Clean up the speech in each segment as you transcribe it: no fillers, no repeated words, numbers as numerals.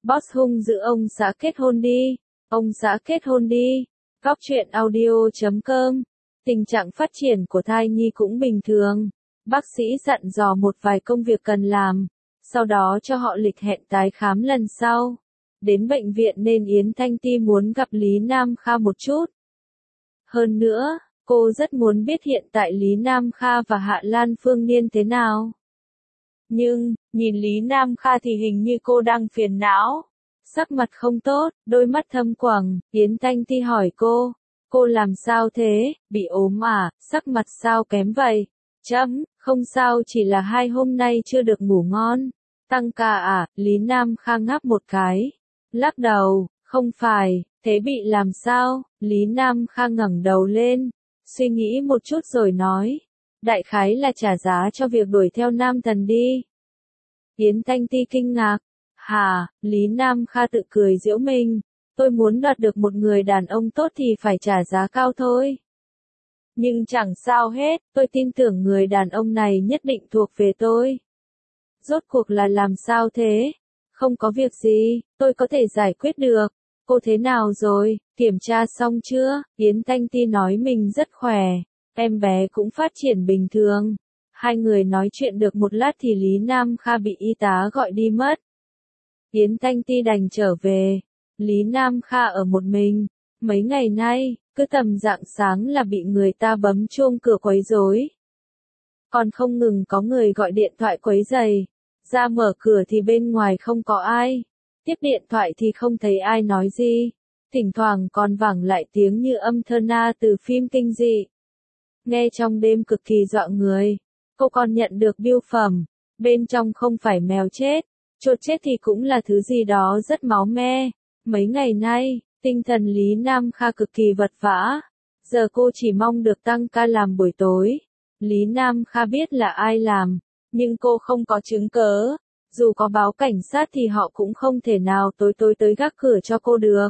Boss hung dữ ông xã kết hôn đi. Ông xã kết hôn đi. Góc truyện audio.com. Tình trạng phát triển của thai nhi cũng bình thường. Bác sĩ dặn dò một vài công việc cần làm. Sau đó cho họ lịch hẹn tái khám lần sau. Đến bệnh viện nên Yến Thanh Ti muốn gặp Lý Nam Kha một chút. Hơn nữa, cô rất muốn biết hiện tại Lý Nam Kha và Hạ Lan Phương Niên thế nào. Nhưng, nhìn Lý Nam Kha thì hình như cô đang phiền não. Sắc mặt không tốt, đôi mắt thâm quầng, Yến Thanh Ti hỏi cô làm sao thế, bị ốm à, sắc mặt sao kém vậy? Không sao, chỉ là 2 hôm nay chưa được ngủ ngon. Tăng ca à, Lý Nam Kha ngáp một cái. Lắc đầu, không phải, thế bị làm sao? Lý Nam Kha ngẩng đầu lên, suy nghĩ một chút rồi nói. Đại khái là trả giá cho việc đuổi theo nam thần đi. Yến Thanh Ti kinh ngạc. Hà, Lý Nam Kha tự cười giễu mình. Tôi muốn đoạt được một người đàn ông tốt thì phải trả giá cao thôi. Nhưng chẳng sao hết, tôi tin tưởng người đàn ông này nhất định thuộc về tôi. Rốt cuộc là làm sao thế? Không có việc gì, tôi có thể giải quyết được. Cô thế nào rồi, kiểm tra xong chưa? Yến Thanh Ti nói mình rất khỏe, em bé cũng phát triển bình thường. Hai người nói chuyện được một lát thì Lý Nam Kha bị y tá gọi đi mất. Yến Thanh Ti đành trở về. Lý Nam Kha ở một mình. Mấy ngày nay, cứ tầm rạng sáng là bị người ta bấm chuông cửa quấy rối. Còn không ngừng có người gọi điện thoại quấy rầy. Ra mở cửa thì bên ngoài không có ai. Tiếp điện thoại thì không thấy ai nói gì. Thỉnh thoảng còn vẳng lại tiếng như âm thơ na từ phim kinh dị. Nghe trong đêm cực kỳ dọa người. Cô còn nhận được bưu phẩm. Bên trong không phải mèo chết. Chuột chết thì cũng là thứ gì đó rất máu me. Mấy ngày nay, tinh thần Lý Nam Kha cực kỳ vật vã. Giờ cô chỉ mong được tăng ca làm buổi tối. Lý Nam Kha biết là ai làm, nhưng cô không có chứng cớ. Dù có báo cảnh sát thì họ cũng không thể nào tối tới gác cửa cho cô được.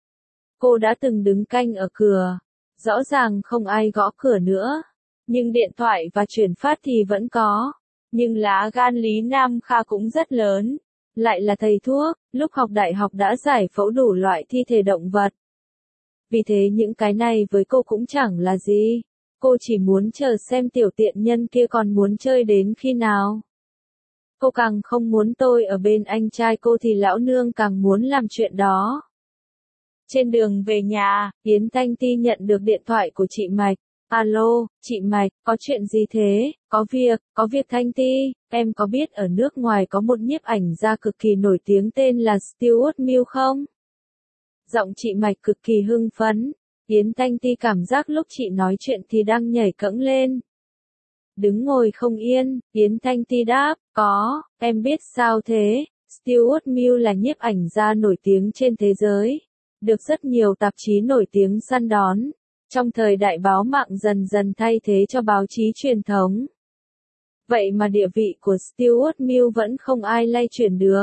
Cô đã từng đứng canh ở cửa. Rõ ràng không ai gõ cửa nữa. Nhưng điện thoại và chuyển phát thì vẫn có. Nhưng lá gan Lý Nam Kha cũng rất lớn. Lại là thầy thuốc, lúc học đại học đã giải phẫu đủ loại thi thể động vật. Vì thế những cái này với cô cũng chẳng là gì. Cô chỉ muốn chờ xem tiểu tiện nhân kia còn muốn chơi đến khi nào. Cô càng không muốn tôi ở bên anh trai cô thì lão nương càng muốn làm chuyện đó. Trên đường về nhà, Yến Thanh Ti nhận được điện thoại của chị Mạch. Alo, chị Mạch, có chuyện gì thế? Có việc Thanh Ti, em có biết ở nước ngoài có một nhiếp ảnh gia cực kỳ nổi tiếng tên là Stuart Mill không? Giọng chị Mạch cực kỳ hưng phấn. Yến Thanh Ti cảm giác lúc chị nói chuyện thì đang nhảy cẫng lên. Đứng ngồi không yên, Yến Thanh Ti đáp, có, em biết sao thế? Stuart Mill là nhiếp ảnh gia nổi tiếng trên thế giới. Được rất nhiều tạp chí nổi tiếng săn đón. Trong thời đại báo mạng dần dần thay thế cho báo chí truyền thống. Vậy mà địa vị của Stuart Mill vẫn không ai lay chuyển được.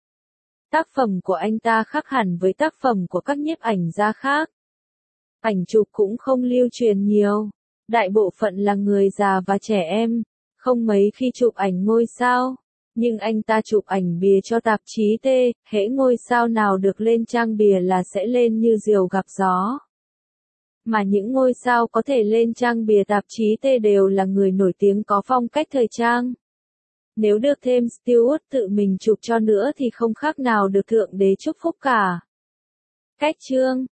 Tác phẩm của anh ta khác hẳn với tác phẩm của các nhiếp ảnh gia khác. Ảnh chụp cũng không lưu truyền nhiều. Đại bộ phận là người già và trẻ em, không mấy khi chụp ảnh ngôi sao. Nhưng anh ta chụp ảnh bìa cho tạp chí T, hễ ngôi sao nào được lên trang bìa là sẽ lên như diều gặp gió. Mà những ngôi sao có thể lên trang bìa tạp chí T đều là người nổi tiếng có phong cách thời trang. Nếu được thêm Stuart tự mình chụp cho nữa thì không khác nào được thượng đế chúc phúc cả. Cách chương